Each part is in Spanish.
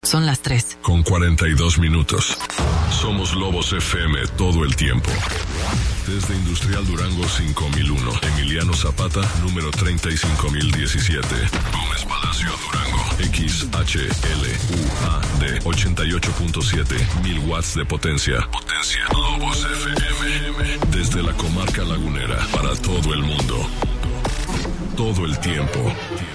Son las 3. Con 42 minutos. Somos Lobos FM todo el tiempo. Desde Industrial Durango 5001, Emiliano Zapata, número 35017. Gómez Palacio, Durango, XHLUAD 88.7, 1000 watts de potencia. Potencia Lobos FM. Desde la comarca lagunera, para todo el mundo. Todo el tiempo.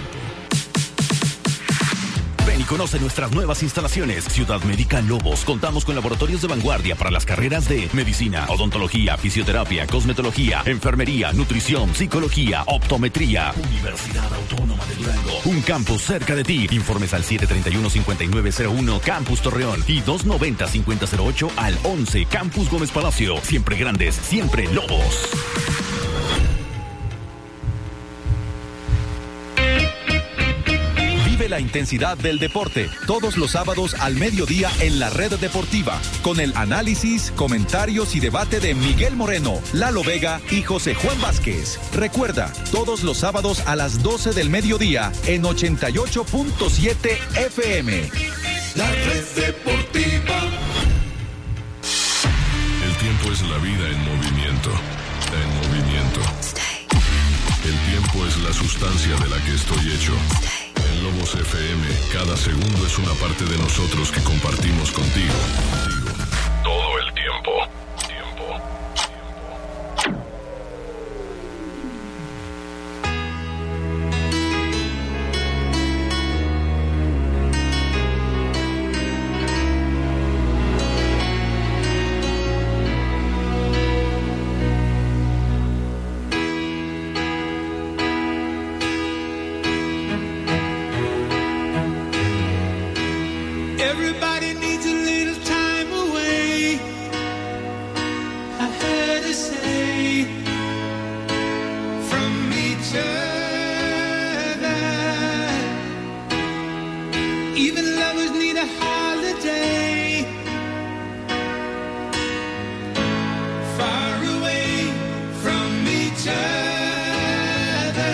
Ven y conoce nuestras nuevas instalaciones. Ciudad Médica Lobos. Contamos con laboratorios de vanguardia para las carreras de medicina, odontología, fisioterapia, cosmetología, enfermería, nutrición, psicología, optometría. Universidad Autónoma de Durango. Un campus cerca de ti. Informes al 731-5901 Campus Torreón y 290-5008 al 11 Campus Gómez Palacio. Siempre grandes, siempre Lobos. La intensidad del deporte, todos los sábados al mediodía en la Red Deportiva, con el análisis, comentarios y debate de Miguel Moreno, Lalo Vega y José Juan Vázquez. Recuerda, todos los sábados a las 12 del mediodía en 88.7 FM. La Red Deportiva. El tiempo es la vida en movimiento. En movimiento. El tiempo es la sustancia de la que estoy hecho. En Lobos FM, cada segundo es una parte de nosotros que compartimos contigo. Todo el tiempo. Everybody needs a little time away. I heard her say from each other. Even lovers need a holiday. Far away from each other.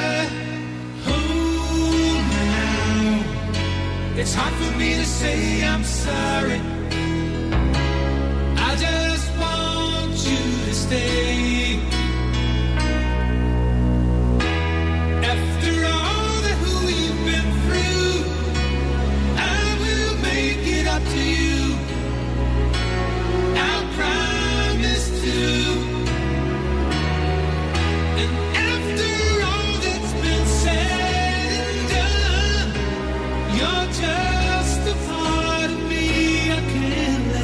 Hold me now. It's hard for me to say I'm sorry. I just want you to stay. After all that we've been through, I will make it up to you. I promise to. And after all that's been said and done, you're just a part of me I can't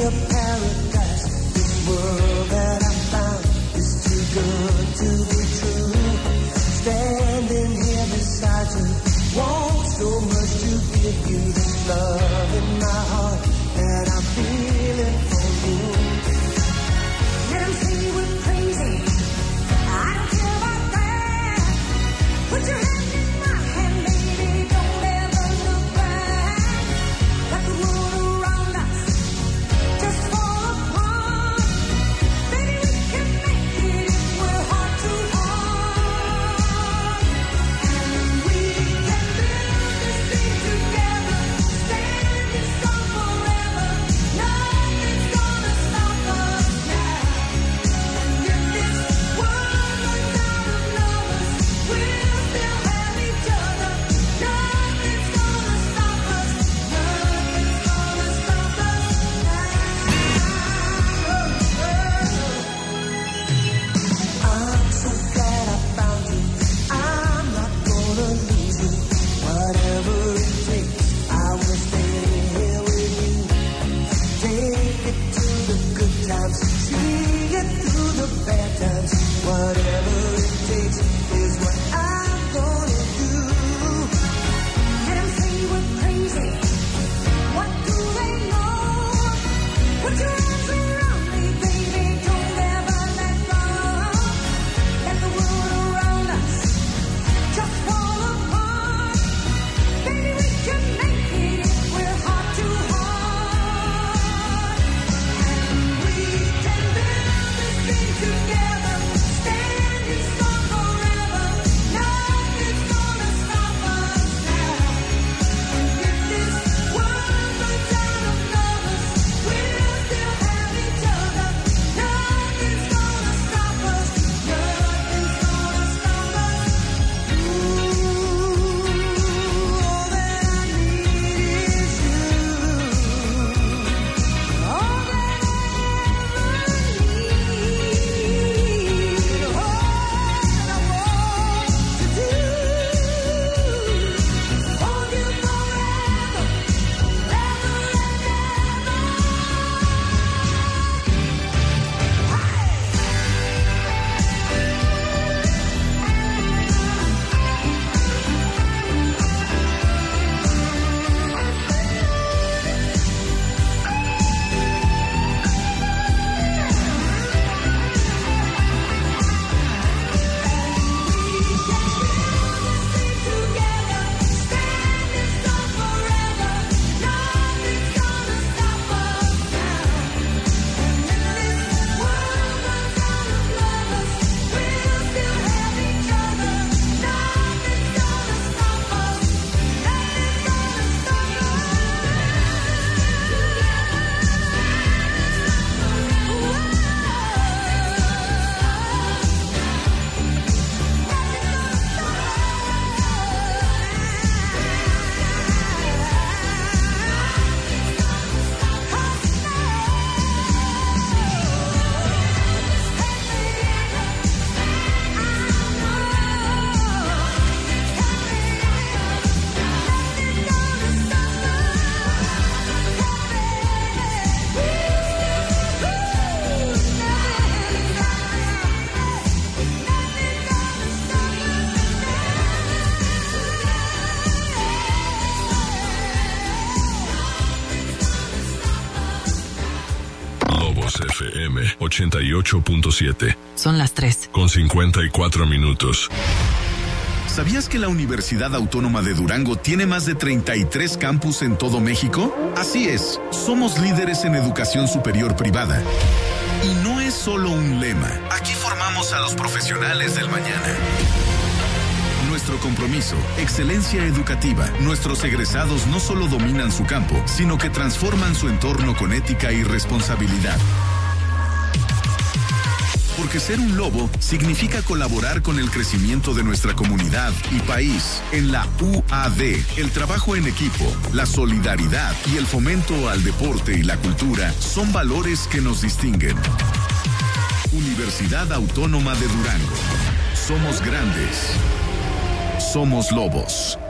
a paradise. This world that I found is too good to be true. Standing here beside you, want so much to give you. This love in my heart that I'm feeling for you. Let 'em say we're crazy, I don't care about that. Put your hand in my hand, baby, don't ever look back. Like the world around us just fall apart. Baby, we can make it if we're heart to heart. And we can build this thing together, standing strong forever. Nothing's gonna stop us now. And if this world runs out of lovers, we'll still have each other. Nothing's gonna stop us. Nothing's gonna stop us now. I'm so glad I found you. I'm not gonna lose you. Whatever it takes, I will stay here with you. Take it to the good times, see it through the bad times. Whatever it takes is what I'm gonna do. Let 'em say we're crazy. What do they know? Put your arms around me, baby, don't ever let go. Let the world around us just fall apart. Baby, we can make it if we're heart to heart. And we can build this thing together, standing strong forever. Nothing's gonna stop us now. And if this world runs out of lovers, we'll still have each other. Nothing's gonna stop us. Nothing's gonna stop us. Ooh, all that I need is you. All that I ever need. All that I want to do. Hold you forever, ever and ever. Lobos FM 88.7. Son las 3. Con 54 minutos. ¿Sabías que la Universidad Autónoma de Durango tiene más de 33 campus en todo México? Así es, somos líderes en educación superior privada. Y no es solo un lema. Aquí formamos a los profesionales del mañana. Nuestro compromiso, excelencia educativa. Nuestros egresados no solo dominan su campo, sino que transforman su entorno con ética y responsabilidad. Porque ser un lobo significa colaborar con el crecimiento de nuestra comunidad y país. En la UAD, el trabajo en equipo, la solidaridad y el fomento al deporte y la cultura son valores que nos distinguen. Universidad Autónoma de Durango. Somos grandes. Somos lobos.